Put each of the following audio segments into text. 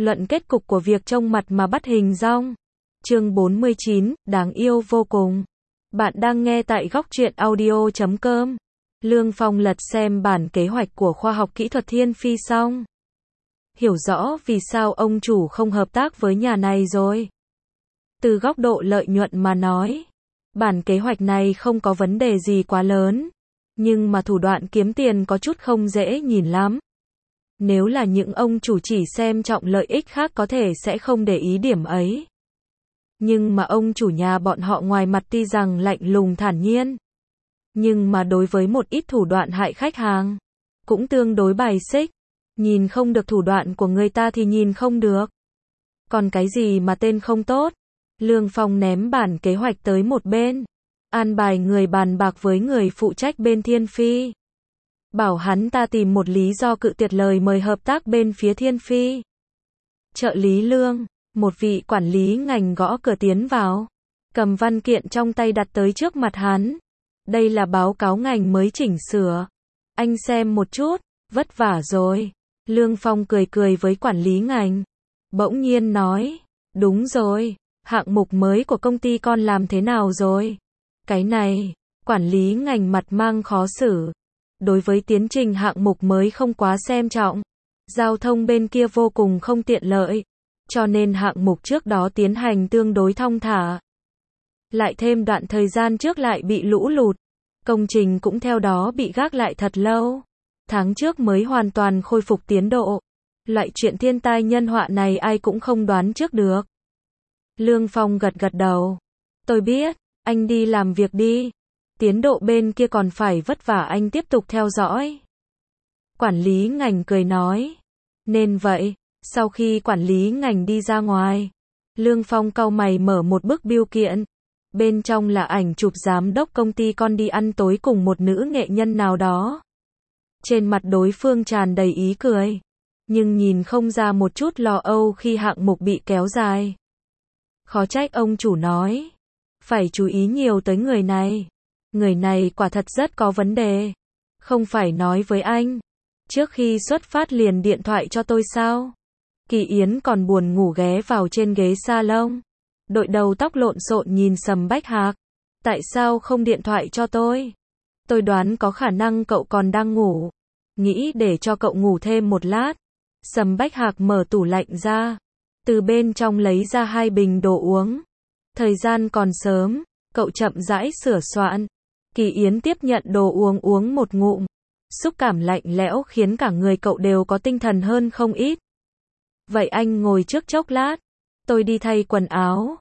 Luận kết cục của việc trông mặt mà bắt hình dong. Chương 49, đáng yêu vô cùng. Bạn đang nghe tại góc truyện audio.com. Lương Phong lật xem bản kế hoạch của khoa học kỹ thuật Thiên Phi xong. Hiểu rõ vì sao ông chủ không hợp tác với nhà này rồi. Từ góc độ lợi nhuận mà nói, bản kế hoạch này không có vấn đề gì quá lớn. Nhưng mà thủ đoạn kiếm tiền có chút không dễ nhìn lắm. Nếu là những ông chủ chỉ xem trọng lợi ích khác có thể sẽ không để ý điểm ấy. Nhưng mà ông chủ nhà bọn họ ngoài mặt tuy rằng lạnh lùng thản nhiên. Nhưng mà đối với một ít thủ đoạn hại khách hàng, cũng tương đối bài xích. Nhìn không được thủ đoạn của người ta thì nhìn không được. Còn cái gì mà tên không tốt? Lương Phong ném bản kế hoạch tới một bên. An bài người bàn bạc với người phụ trách bên Thiên Phi. Bảo hắn ta tìm một lý do cự tuyệt lời mời hợp tác bên phía Thiên Phi. Trợ lý Lương, một vị quản lý ngành gõ cửa tiến vào. Cầm văn kiện trong tay đặt tới trước mặt hắn. Đây là báo cáo ngành mới chỉnh sửa. Anh xem một chút, vất vả rồi. Lương Phong cười cười với quản lý ngành. Bỗng nhiên nói, đúng rồi, hạng mục mới của công ty con làm thế nào rồi? Cái này, quản lý ngành mặt mang khó xử. Đối với tiến trình hạng mục mới không quá xem trọng. Giao thông bên kia vô cùng không tiện lợi. Cho nên hạng mục trước đó tiến hành tương đối thong thả. Lại thêm đoạn thời gian trước lại bị lũ lụt. Công trình cũng theo đó bị gác lại thật lâu. Tháng trước mới hoàn toàn khôi phục tiến độ. Loại chuyện thiên tai nhân họa này ai cũng không đoán trước được. Lương Phong gật gật đầu. Tôi biết, anh đi làm việc đi. Tiến độ bên kia còn phải vất vả anh tiếp tục theo dõi. Quản lý ngành cười nói. Nên vậy, sau khi quản lý ngành đi ra ngoài, Lương Phong cau mày mở một bức bưu kiện. Bên trong là ảnh chụp giám đốc công ty con đi ăn tối cùng một nữ nghệ nhân nào đó. Trên mặt đối phương tràn đầy ý cười. Nhưng nhìn không ra một chút lo âu khi hạng mục bị kéo dài. Khó trách ông chủ nói. Phải chú ý nhiều tới người này. Người này quả thật rất có vấn đề. Không phải nói với anh. Trước khi xuất phát liền điện thoại cho tôi sao? Kỳ Yến còn buồn ngủ ghé vào trên ghế salon. Đội đầu tóc lộn xộn nhìn Sầm Bách Hạc. Tại sao không điện thoại cho tôi? Tôi đoán có khả năng cậu còn đang ngủ. Nghĩ để cho cậu ngủ thêm một lát. Sầm Bách Hạc mở tủ lạnh ra. Từ bên trong lấy ra 2 bình đồ uống. Thời gian còn sớm. Cậu chậm rãi sửa soạn. Kỳ Yến tiếp nhận đồ uống uống một ngụm. Xúc cảm lạnh lẽo khiến cả người cậu đều có tinh thần hơn không ít. Vậy anh ngồi trước chốc lát. Tôi đi thay quần áo.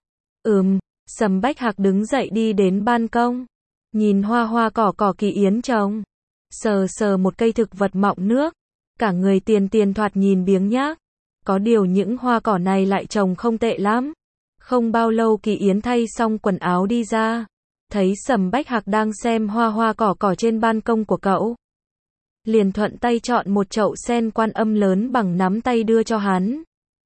Sầm Bách Hạc đứng dậy đi đến ban công. Nhìn hoa hoa cỏ cỏ Kỳ Yến trồng. Sờ sờ một cây thực vật mọng nước. Cả người tiền thoạt nhìn biếng nhác. Có điều những hoa cỏ này lại trồng không tệ lắm. Không bao lâu Kỳ Yến thay xong quần áo đi ra. Thấy Sầm Bách Hạc đang xem hoa cỏ cỏ trên ban công của cậu. Liền thuận tay chọn một chậu sen Quan Âm lớn bằng nắm tay đưa cho hắn.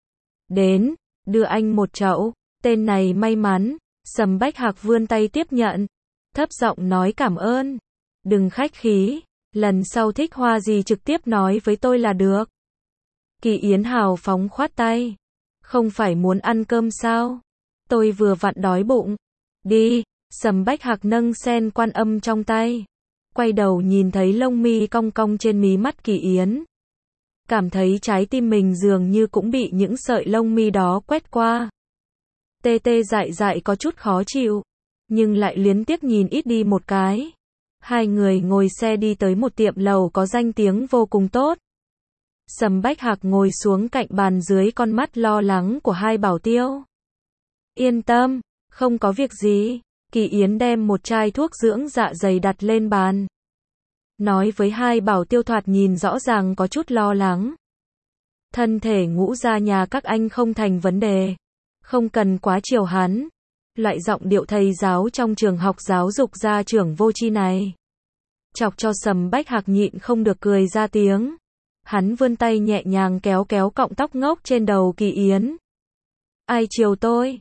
Đến, đưa anh một chậu. Tên này may mắn. Sầm Bách Hạc vươn tay tiếp nhận. Thấp giọng nói cảm ơn. Đừng khách khí. Lần sau thích hoa gì trực tiếp nói với tôi là được. Kỳ Yến hào phóng khoát tay. Không phải muốn ăn cơm sao? Tôi vừa vặn đói bụng. Đi. Sầm Bách Hạc nâng sen Quan Âm trong tay. Quay đầu nhìn thấy lông mi cong cong trên mí mắt Kỳ Yến. Cảm thấy trái tim mình dường như cũng bị những sợi lông mi đó quét qua. Tê tê dại dại có chút khó chịu. Nhưng lại luyến tiếc nhìn ít đi một cái. Hai người ngồi xe đi tới một tiệm lẩu có danh tiếng vô cùng tốt. Sầm Bách Hạc ngồi xuống cạnh bàn dưới con mắt lo lắng của hai bảo tiêu. Yên tâm, không có việc gì. Kỳ Yến đem một chai thuốc dưỡng dạ dày đặt lên bàn. Nói với hai bảo tiêu thoạt nhìn rõ ràng có chút lo lắng. Thân thể ngũ gia nhà các anh không thành vấn đề. Không cần quá chiều hắn. Loại giọng điệu thầy giáo trong trường học giáo dục gia trưởng vô tri này. Chọc cho Sầm Bách Hạc nhịn không được cười ra tiếng. Hắn vươn tay nhẹ nhàng kéo cọng tóc ngốc trên đầu Kỳ Yến. Ai chiều tôi?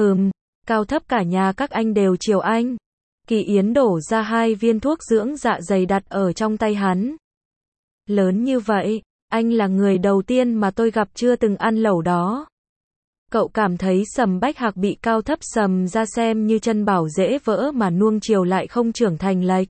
Cao thấp cả nhà các anh đều chiều anh. Kỳ Yến đổ ra 2 viên thuốc dưỡng dạ dày đặt ở trong tay hắn. Lớn như vậy, Anh là người đầu tiên mà tôi gặp chưa từng ăn lẩu đó. Cậu cảm thấy Sầm Bách Hạc bị cao thấp sầm ra xem như chân bảo dễ vỡ mà nuông chiều lại không trưởng thành lệch.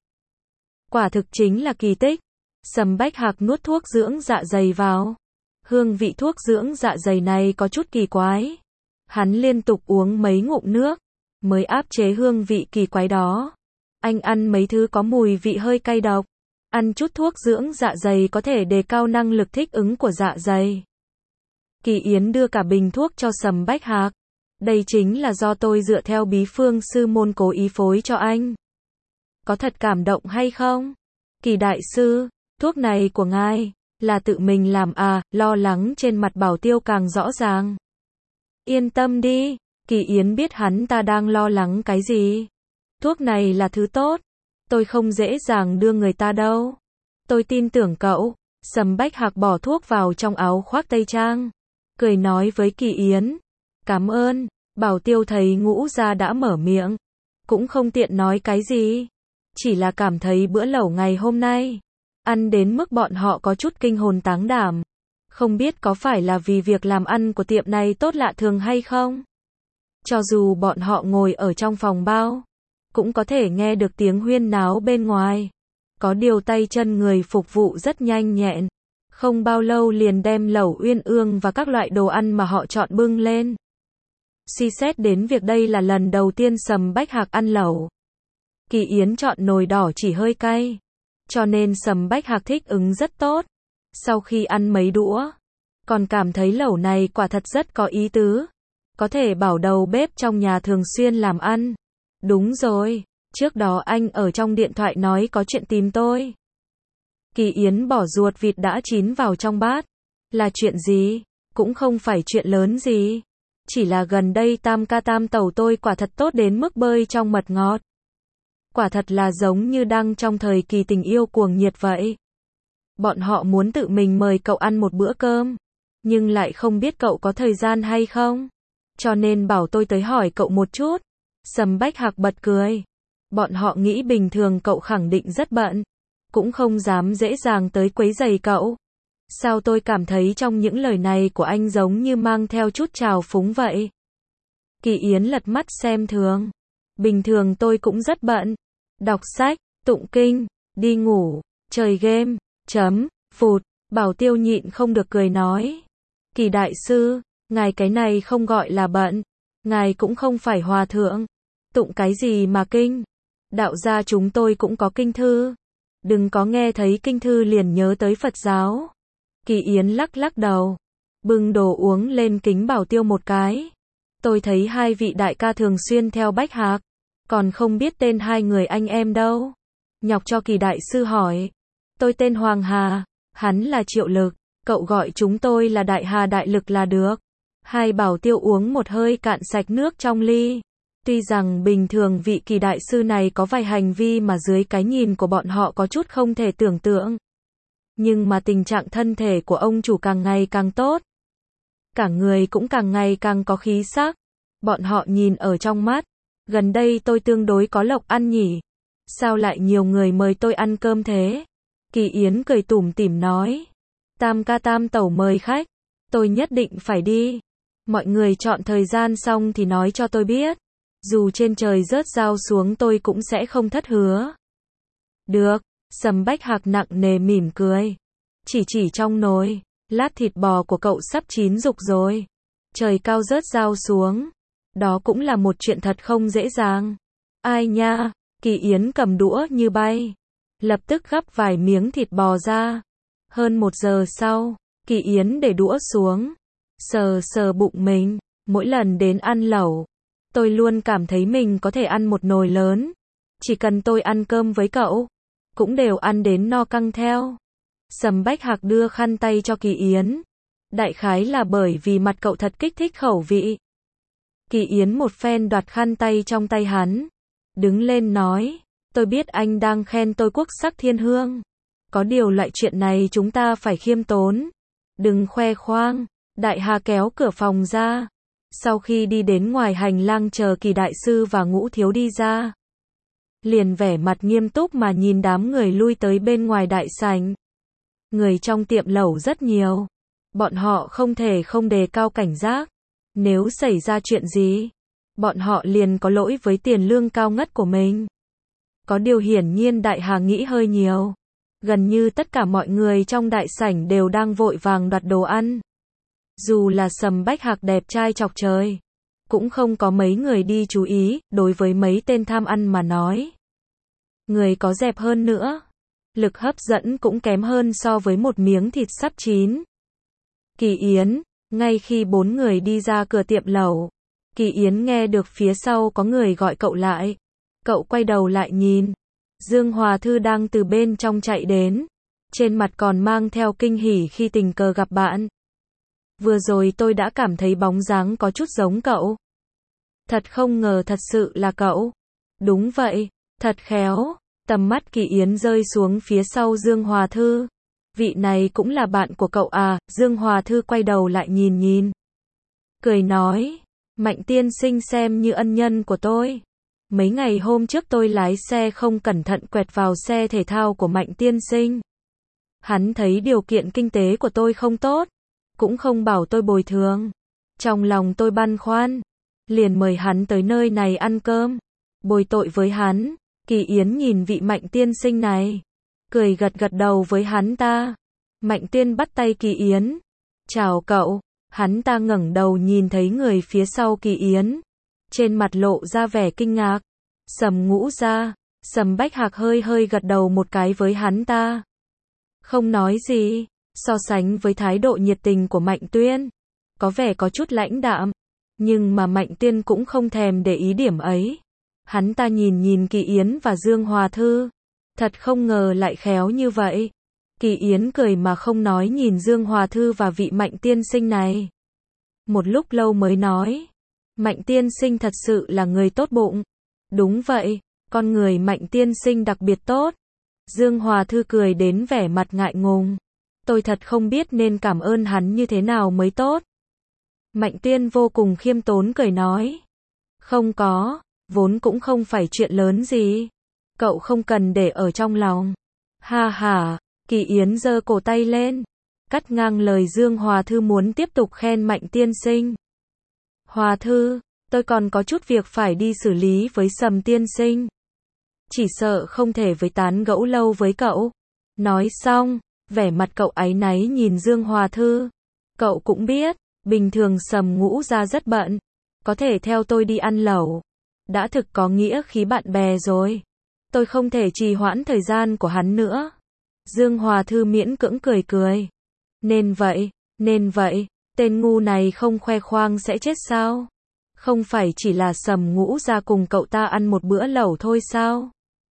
Quả thực chính là kỳ tích. Sầm Bách Hạc nuốt thuốc dưỡng dạ dày vào. Hương vị thuốc dưỡng dạ dày này có chút kỳ quái. Hắn liên tục uống mấy ngụm nước, mới áp chế hương vị kỳ quái đó. Anh ăn mấy thứ có mùi vị hơi cay độc. Ăn chút thuốc dưỡng dạ dày có thể đề cao năng lực thích ứng của dạ dày. Kỳ Yến đưa cả bình thuốc cho Sầm Bách Hạc. Đây chính là do tôi dựa theo bí phương sư môn cố ý phối cho anh. Có thật cảm động hay không? Kỳ đại sư, thuốc này của ngài là tự mình làm à? Lo lắng trên mặt Bảo Tiêu càng rõ ràng. Yên tâm đi, Kỳ Yến biết hắn ta đang lo lắng cái gì. Thuốc này là thứ tốt, tôi không dễ dàng đưa người ta đâu. Tôi tin tưởng cậu. Sầm Bách Hạc bỏ thuốc vào trong áo khoác tây trang, cười nói với Kỳ Yến. Cảm ơn. Bảo Tiêu thấy Ngũ Gia đã mở miệng, cũng không tiện nói cái gì. Chỉ là cảm thấy bữa lẩu ngày hôm nay ăn đến mức bọn họ có chút kinh hồn táng đảm. Không biết có phải là vì việc làm ăn của tiệm này tốt lạ thường hay không? Cho dù bọn họ ngồi ở trong phòng bao, cũng có thể nghe được tiếng huyên náo bên ngoài. Có điều tay chân người phục vụ rất nhanh nhẹn. Không bao lâu liền đem lẩu uyên ương và các loại đồ ăn mà họ chọn bưng lên. Suy xét đến việc đây là lần đầu tiên Sầm Bách Hạc ăn lẩu. Kỳ Yến chọn nồi đỏ chỉ hơi cay, cho nên Sầm Bách Hạc thích ứng rất tốt. Sau khi ăn mấy đũa, còn cảm thấy lẩu này quả thật rất có ý tứ. Có thể bảo đầu bếp trong nhà thường xuyên làm ăn. Đúng rồi, trước đó anh ở trong điện thoại nói có chuyện tìm tôi. Kỳ Yến bỏ ruột vịt đã chín vào trong bát. Là chuyện gì? Cũng không phải chuyện lớn gì. Chỉ là gần đây tam ca tam tẩu tôi quả thật tốt đến mức bơi trong mật ngọt. Quả thật là giống như đang trong thời kỳ tình yêu cuồng nhiệt vậy. Bọn họ muốn tự mình mời cậu ăn một bữa cơm, nhưng lại không biết cậu có thời gian hay không. Cho nên bảo tôi tới hỏi cậu một chút. Sầm Bách Hạc bật cười. Bọn họ nghĩ bình thường cậu khẳng định rất bận, cũng không dám dễ dàng tới quấy rầy cậu. Sao tôi cảm thấy trong những lời này của anh giống như mang theo chút trào phúng vậy? Kỳ Yến lật mắt xem thường. Bình thường tôi cũng rất bận. Đọc sách, tụng kinh, đi ngủ, chơi game, phụt. Bảo Tiêu nhịn không được cười nói. Kỳ đại sư, ngài cái này không gọi là bận. Ngài cũng không phải hòa thượng. Tụng cái gì mà kinh? Đạo gia chúng tôi cũng có kinh thư. Đừng có nghe thấy kinh thư liền nhớ tới Phật giáo. Kỳ Yến lắc lắc đầu, bưng đồ uống lên kính Bảo Tiêu một cái. Tôi thấy hai vị đại ca thường xuyên theo Bách Hạc, còn không biết tên hai người anh em đâu. Nhọc cho Kỳ đại sư hỏi. Tôi tên Hoàng Hà, hắn là Triệu Lực, cậu gọi chúng tôi là Đại Hà Đại Lực là được. Hai Bảo Tiêu uống một hơi cạn sạch nước trong ly. Tuy rằng bình thường vị Kỳ đại sư này có vài hành vi mà dưới cái nhìn của bọn họ có chút không thể tưởng tượng. Nhưng mà tình trạng thân thể của ông chủ càng ngày càng tốt. Cả người cũng càng ngày càng có khí sắc. Bọn họ nhìn ở trong mắt. Gần đây tôi tương đối có lộc ăn nhỉ. Sao lại nhiều người mời tôi ăn cơm thế? Kỳ Yến cười tủm tỉm nói. Tam ca tam tẩu mời khách. Tôi nhất định phải đi. Mọi người chọn thời gian xong thì nói cho tôi biết. Dù trên trời rớt dao xuống tôi cũng sẽ không thất hứa. Được. Sầm Bách Hạc nặng nề mỉm cười. Chỉ trong nồi, lát thịt bò của cậu sắp chín rục rồi. Trời cao rớt dao xuống. Đó cũng là một chuyện thật không dễ dàng. Ai nha, Kỳ Yến cầm đũa như bay. Lập tức gắp vài miếng thịt bò ra. Hơn 1 giờ sau, Kỳ Yến để đũa xuống. Sờ sờ bụng mình. Mỗi lần đến ăn lẩu, tôi luôn cảm thấy mình có thể ăn một nồi lớn. Chỉ cần tôi ăn cơm với cậu, cũng đều ăn đến no căng theo. Sầm Bách Hạc đưa khăn tay cho Kỳ Yến. Đại khái là bởi vì mặt cậu thật kích thích khẩu vị. Kỳ Yến một phen đoạt khăn tay trong tay hắn. Đứng lên nói. Tôi biết anh đang khen tôi quốc sắc thiên hương. Có điều loại chuyện này chúng ta phải khiêm tốn. Đừng khoe khoang. Đại Hà kéo cửa phòng ra. Sau khi đi đến ngoài hành lang chờ Kỳ đại sư và Ngũ thiếu đi ra, liền vẻ mặt nghiêm túc mà nhìn đám người lui tới bên ngoài đại sảnh. Người trong tiệm lẩu rất nhiều. Bọn họ không thể không đề cao cảnh giác. Nếu xảy ra chuyện gì, bọn họ liền có lỗi với tiền lương cao ngất của mình. Có điều hiển nhiên Đại Hà nghĩ hơi nhiều. Gần như tất cả mọi người trong đại sảnh đều đang vội vàng đoạt đồ ăn. Dù là Sầm Bách Hạc đẹp trai chọc trời, cũng không có mấy người đi chú ý, đối với mấy tên tham ăn mà nói. Người có dẹp hơn nữa, lực hấp dẫn cũng kém hơn so với một miếng thịt sắp chín. Kỳ Yến, ngay khi 4 người đi ra cửa tiệm lẩu, Kỳ Yến nghe được phía sau có người gọi cậu lại. Cậu quay đầu lại nhìn, Dương Hòa Thư đang từ bên trong chạy đến, trên mặt còn mang theo kinh hỉ khi tình cờ gặp bạn. Vừa rồi tôi đã cảm thấy bóng dáng có chút giống cậu. Thật không ngờ thật sự là cậu. Đúng vậy, thật khéo. Tầm mắt Kỳ Yến rơi xuống phía sau Dương Hòa Thư. Vị này cũng là bạn của cậu à? Dương Hòa Thư quay đầu lại nhìn. Cười nói, Mạnh tiên sinh xem như ân nhân của tôi. Mấy ngày hôm trước tôi lái xe không cẩn thận quẹt vào xe thể thao của Mạnh tiên sinh. Hắn thấy điều kiện kinh tế của tôi không tốt, cũng không bảo tôi bồi thường. Trong lòng tôi băn khoăn, liền mời hắn tới nơi này ăn cơm, bồi tội với hắn. Kỳ Yến nhìn vị Mạnh tiên sinh này, cười gật đầu với hắn ta. Mạnh tiên bắt tay Kỳ Yến. Chào cậu. Hắn ta ngẩng đầu nhìn thấy người phía sau Kỳ Yến, trên mặt lộ ra vẻ kinh ngạc. Sầm Ngũ Gia. Sầm Bách Hạc hơi gật đầu một cái với hắn ta, không nói gì. So sánh với thái độ nhiệt tình của Mạnh Tuyên, có vẻ có chút lãnh đạm, nhưng mà Mạnh Tuyên cũng không thèm để ý điểm ấy. Hắn ta nhìn Kỳ Yến và Dương Hòa Thư, thật không ngờ lại khéo như vậy. Kỳ Yến cười mà không nói nhìn Dương Hòa Thư và vị Mạnh tiên sinh này. Một lúc lâu mới nói, Mạnh tiên sinh thật sự là người tốt bụng. Đúng vậy, con người Mạnh tiên sinh đặc biệt tốt. Dương Hòa Thư cười đến vẻ mặt ngại ngùng. Tôi thật không biết nên cảm ơn hắn như thế nào mới tốt. Mạnh Tuyên vô cùng khiêm tốn cười nói, không có, vốn cũng không phải chuyện lớn gì. Cậu không cần để ở trong lòng. Ha ha. Kỳ Yến giơ cổ tay lên, cắt ngang lời Dương Hòa Thư muốn tiếp tục khen Mạnh tiên sinh. Hòa Thư, tôi còn có chút việc phải đi xử lý với Sầm tiên sinh. Chỉ sợ không thể với tán gẫu lâu với cậu. Nói xong, vẻ mặt cậu áy náy nhìn Dương Hòa Thư. Cậu cũng biết, bình thường Sầm Ngũ Gia rất bận. Có thể theo tôi đi ăn lẩu, đã thực có nghĩa khí bạn bè rồi. Tôi không thể trì hoãn thời gian của hắn nữa. Dương Hòa Thư miễn cưỡng cười. Nên vậy, tên ngu này không khoe khoang sẽ chết sao? Không phải chỉ là Sầm Ngũ Gia cùng cậu ta ăn một bữa lẩu thôi sao?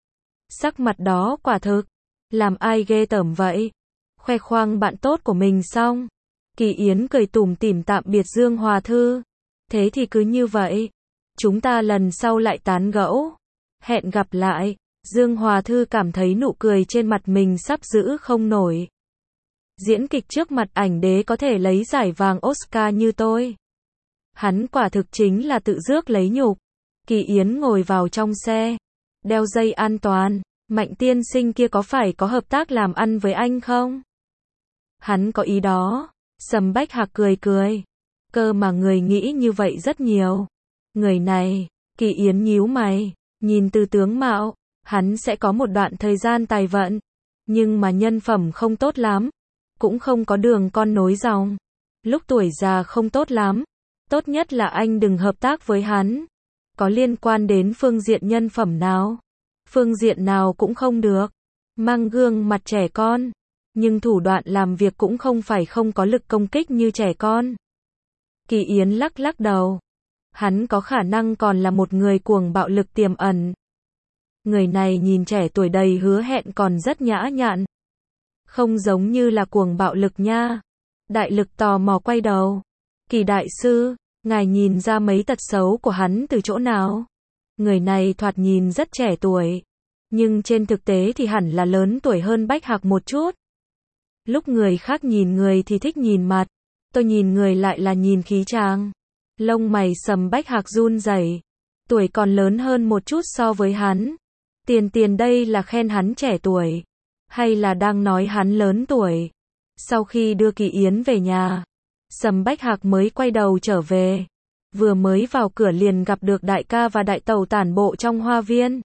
Sắc mặt đó quả thực, làm ai ghê tởm vậy? Khoe khoang bạn tốt của mình xong. Kỳ Yến cười tủm tỉm tạm biệt Dương Hòa Thư. Thế thì cứ như vậy, chúng ta lần sau lại tán gẫu. Hẹn gặp lại. Dương Hòa Thư cảm thấy nụ cười trên mặt mình sắp giữ không nổi. Diễn kịch trước mặt ảnh đế có thể lấy giải vàng Oscar như tôi. Hắn quả thực chính là tự rước lấy nhục. Kỳ Yến ngồi vào trong xe, đeo dây an toàn. Mạnh tiên sinh kia có phải có hợp tác làm ăn với anh không? Hắn có ý đó. Sầm Bách Hạc cười. Cơ mà người nghĩ như vậy rất nhiều. Người này, Kỳ Yến nhíu mày, nhìn từ tướng mạo, hắn sẽ có một đoạn thời gian tài vận, nhưng mà nhân phẩm không tốt lắm, cũng không có đường con nối dòng. Lúc tuổi già không tốt lắm, tốt nhất là anh đừng hợp tác với hắn. Có liên quan đến phương diện nhân phẩm nào? Phương diện nào cũng không được. Mang gương mặt trẻ con, nhưng thủ đoạn làm việc cũng không phải không có lực công kích như trẻ con. Kỳ Yến lắc đầu. Hắn có khả năng còn là một người cuồng bạo lực tiềm ẩn. Người này nhìn trẻ tuổi đầy hứa hẹn còn rất nhã nhặn. Không giống như là cuồng bạo lực nha. Đại Lực tò mò quay đầu. Kỳ đại sư, ngài nhìn ra mấy tật xấu của hắn từ chỗ nào? Người này thoạt nhìn rất trẻ tuổi, nhưng trên thực tế thì hẳn là lớn tuổi hơn Bách Hạc một chút. Lúc người khác nhìn người thì thích nhìn mặt, tôi nhìn người lại là nhìn khí chàng. Lông mày Sầm Bách Hạc run rẩy. Tuổi còn lớn hơn một chút so với hắn. Tiền đây là khen hắn trẻ tuổi. Hay là đang nói hắn lớn tuổi? Sau khi đưa Kỳ Yến về nhà, Sầm Bách Hạc mới quay đầu trở về. Vừa mới vào cửa liền gặp được đại ca và đại tẩu tản bộ trong hoa viên.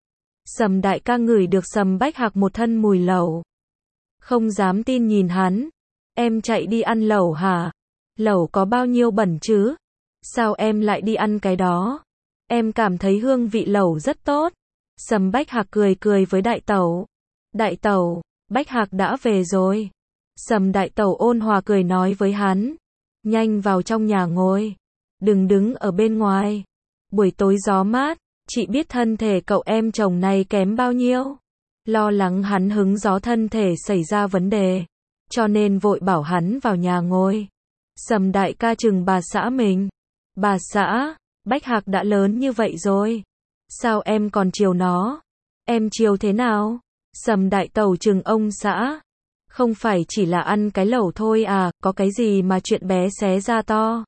Sầm đại ca ngửi được Sầm Bách Hạc một thân mùi lẩu. Không dám tin nhìn hắn. Em chạy đi ăn lẩu hả? Lẩu có bao nhiêu bẩn chứ? Sao em lại đi ăn cái đó? Em cảm thấy hương vị lẩu rất tốt. Sầm Bách Hạc cười cười với đại tẩu. Đại tẩu, Bách Hạc đã về rồi. Sầm đại tẩu ôn hòa cười nói với hắn. Nhanh vào trong nhà ngồi. Đừng đứng ở bên ngoài. Buổi tối gió mát, chị biết thân thể cậu em chồng này kém bao nhiêu. Lo lắng hắn hứng gió thân thể xảy ra vấn đề. Cho nên vội bảo hắn vào nhà ngồi. Sầm đại ca chừng bà xã mình. Bà xã, Bách Hạc đã lớn như vậy rồi. Sao em còn chiều nó? Em chiều thế nào? Sầm đại tẩu chừng ông xã. Không phải chỉ là ăn cái lẩu thôi à, có cái gì mà chuyện bé xé ra to.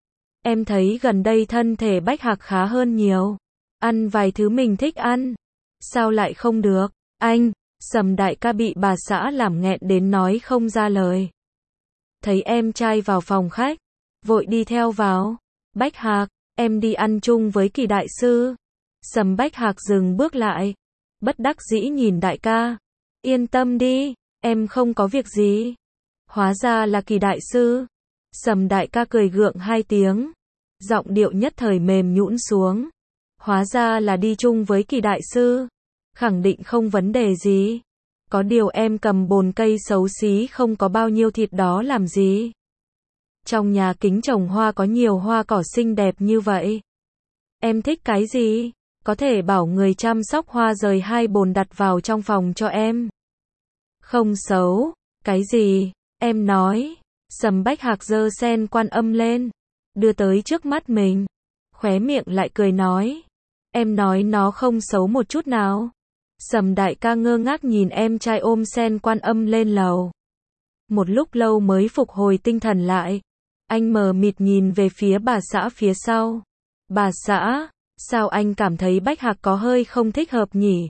Em thấy gần đây thân thể Bách Hạc khá hơn nhiều. Ăn vài thứ mình thích ăn. Sao lại không được? Anh, Sầm đại ca bị bà xã làm nghẹn đến nói không ra lời. Thấy em trai vào phòng khách, vội đi theo vào. Bách Hạc, em đi ăn chung với Kỳ đại sư. Sầm Bách Hạc dừng bước lại. Bất đắc dĩ nhìn đại ca. Yên tâm đi, em không có việc gì. Hóa ra là Kỳ đại sư. Sầm đại ca cười gượng hai tiếng. Giọng điệu nhất thời mềm nhũn xuống. Hóa ra là đi chung với Kỳ đại sư. Khẳng định không vấn đề gì. Có điều em cầm bồn cây xấu xí không có bao nhiêu thịt đó làm gì. Trong nhà kính trồng hoa có nhiều hoa cỏ xinh đẹp như vậy. Em thích cái gì? Có thể bảo người chăm sóc hoa rời 2 bồn đặt vào trong phòng cho em. Không xấu. Cái gì? Em nói. Sầm Bách Hạc giơ sen Quan Âm lên. Đưa tới trước mắt mình. Khóe miệng lại cười nói. Em nói nó không xấu một chút nào. Sầm đại ca ngơ ngác nhìn em trai ôm sen Quan Âm lên lầu. Một lúc lâu mới phục hồi tinh thần lại. Anh mờ mịt nhìn về phía bà xã phía sau. Bà xã, sao anh cảm thấy Bách Hạc có hơi không thích hợp nhỉ?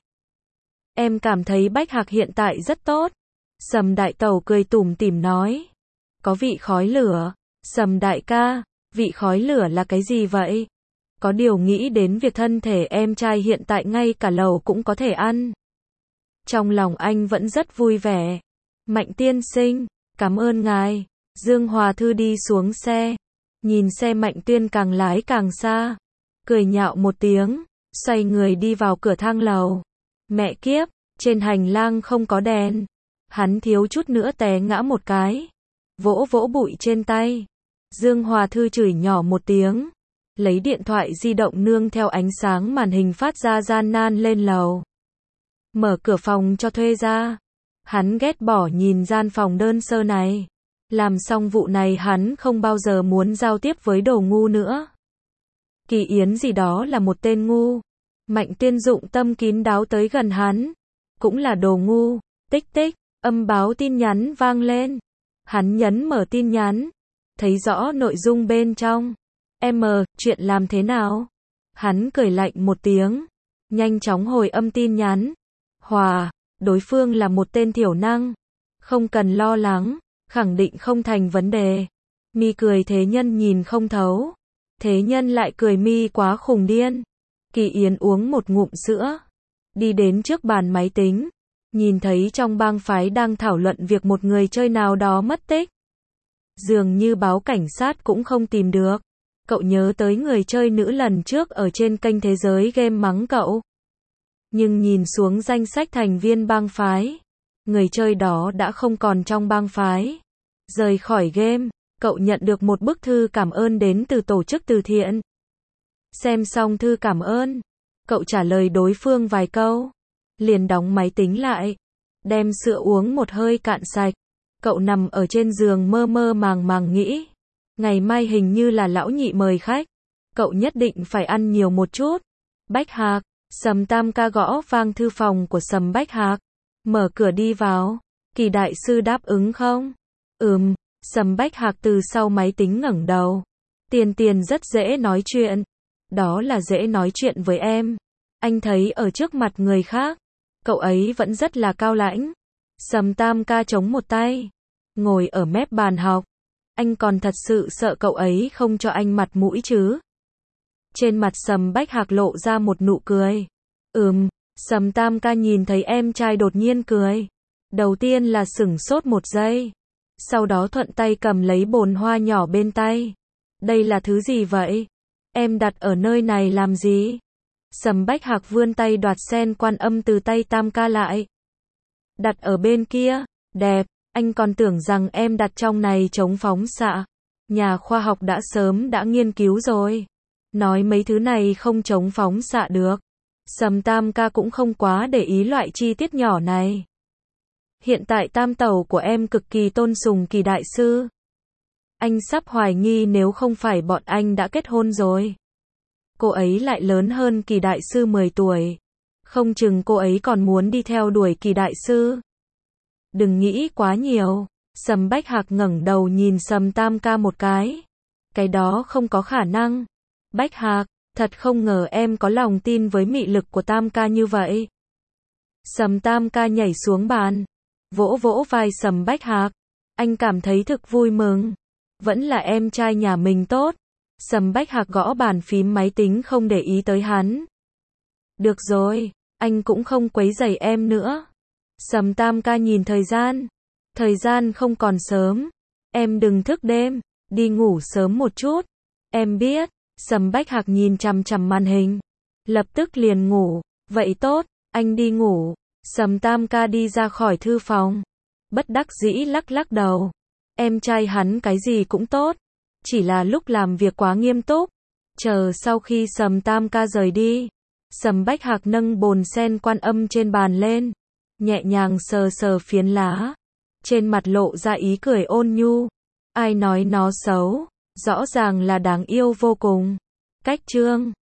Em cảm thấy Bách Hạc hiện tại rất tốt. Sầm đại tẩu cười tủm tỉm nói. Có vị khói lửa. Sầm đại ca, vị khói lửa là cái gì vậy? Có điều nghĩ đến việc thân thể em trai hiện tại ngay cả lẩu cũng có thể ăn. Trong lòng anh vẫn rất vui vẻ. Mạnh tiên sinh, cảm ơn ngài. Dương Hòa Thư đi xuống xe. Nhìn xe Mạnh Tuyên càng lái càng xa. Cười nhạo một tiếng. Xoay người đi vào cửa thang lầu. Mẹ kiếp, trên hành lang không có đèn. Hắn thiếu chút nữa té ngã một cái. Vỗ vỗ bụi trên tay. Dương Hòa Thư chửi nhỏ một tiếng. Lấy điện thoại di động nương theo ánh sáng màn hình phát ra gian nan lên lầu. Mở cửa phòng cho thuê ra. Hắn ghét bỏ nhìn gian phòng đơn sơ này. Làm xong vụ này hắn không bao giờ muốn giao tiếp với đồ ngu nữa. Kỳ Yến gì đó là một tên ngu. Mạnh Tuyên dụng tâm kín đáo tới gần hắn. Cũng là đồ ngu. Tích tích, âm báo tin nhắn vang lên. Hắn nhấn mở tin nhắn. Thấy rõ nội dung bên trong. Chuyện làm thế nào? Hắn cười lạnh một tiếng. Nhanh chóng hồi âm tin nhắn. Hòa, đối phương là một tên thiểu năng. Không cần lo lắng. Khẳng định không thành vấn đề. Mi cười thế nhân nhìn không thấu. Thế nhân lại cười Mi quá khùng điên. Kỳ Yến uống một ngụm sữa. Đi đến trước bàn máy tính. Nhìn thấy trong bang phái đang thảo luận việc một người chơi nào đó mất tích. Dường như báo cảnh sát cũng không tìm được. Cậu nhớ tới người chơi nữ lần trước ở trên kênh Thế Giới Game mắng cậu. Nhưng nhìn xuống danh sách thành viên bang phái. Người chơi đó đã không còn trong bang phái. Rời khỏi game, cậu nhận được một bức thư cảm ơn đến từ tổ chức từ thiện. Xem xong thư cảm ơn, cậu trả lời đối phương vài câu. Liền đóng máy tính lại. Đem sữa uống một hơi cạn sạch. Cậu nằm ở trên giường mơ mơ màng màng nghĩ. Ngày mai hình như là lão nhị mời khách. Cậu nhất định phải ăn nhiều một chút. Bách Hạc, Sầm Tam ca gõ vang thư phòng của Sầm Bách Hạc. Mở cửa đi vào. Kỳ đại sư đáp ứng không? Sầm Bách Hạc từ sau máy tính ngẩng đầu. Tiền rất dễ nói chuyện. Đó là dễ nói chuyện với em. Anh thấy ở trước mặt người khác, cậu ấy vẫn rất là cao lãnh. Sầm Tam ca chống một tay, ngồi ở mép bàn học. Anh còn thật sự sợ cậu ấy không cho anh mặt mũi chứ? Trên mặt Sầm Bách Hạc lộ ra một nụ cười. Sầm Tam ca nhìn thấy em trai đột nhiên cười. Đầu tiên là sửng sốt một giây. Sau đó thuận tay cầm lấy bồn hoa nhỏ bên tay. Đây là thứ gì vậy? Em đặt ở nơi này làm gì? Sầm Bách Hạc vươn tay đoạt sen Quan Âm từ tay Tam ca lại. Đặt ở bên kia, đẹp, anh còn tưởng rằng em đặt trong này chống phóng xạ. Nhà khoa học đã sớm đã nghiên cứu rồi. Nói mấy thứ này không chống phóng xạ được. Sầm Tam ca cũng không quá để ý loại chi tiết nhỏ này. Hiện tại tam tẩu của em cực kỳ tôn sùng Kỳ đại sư. Anh sắp hoài nghi nếu không phải bọn anh đã kết hôn rồi. Cô ấy lại lớn hơn Kỳ đại sư 10 tuổi. Không chừng cô ấy còn muốn đi theo đuổi Kỳ đại sư. Đừng nghĩ quá nhiều. Sầm Bách Hạc ngẩng đầu nhìn Sầm Tam ca một cái. Cái đó không có khả năng. Bách Hạc, thật không ngờ em có lòng tin với mị lực của Tam ca như vậy. Sầm Tam ca nhảy xuống bàn, vỗ vỗ vai Sầm Bách Hạc. Anh cảm thấy thực vui mừng. Vẫn là em trai nhà mình tốt. Sầm Bách Hạc gõ bàn phím máy tính không để ý tới hắn. Được rồi, anh cũng không quấy rầy em nữa. Sầm Tam ca nhìn thời gian. Thời gian không còn sớm. Em đừng thức đêm, đi ngủ sớm một chút. Em biết. Sầm Bách Hạc nhìn chằm chằm màn hình. Lập tức liền ngủ. Vậy tốt, anh đi ngủ. Sầm Tam ca đi ra khỏi thư phòng. Bất đắc dĩ lắc lắc đầu. Em trai hắn cái gì cũng tốt. Chỉ là lúc làm việc quá nghiêm túc. Chờ sau khi Sầm Tam ca rời đi. Sầm Bách Hạc nâng bồn sen Quan Âm trên bàn lên. Nhẹ nhàng sờ sờ phiến lá. Trên mặt lộ ra ý cười ôn nhu. Ai nói nó xấu? Rõ ràng là đáng yêu vô cùng. Cách chương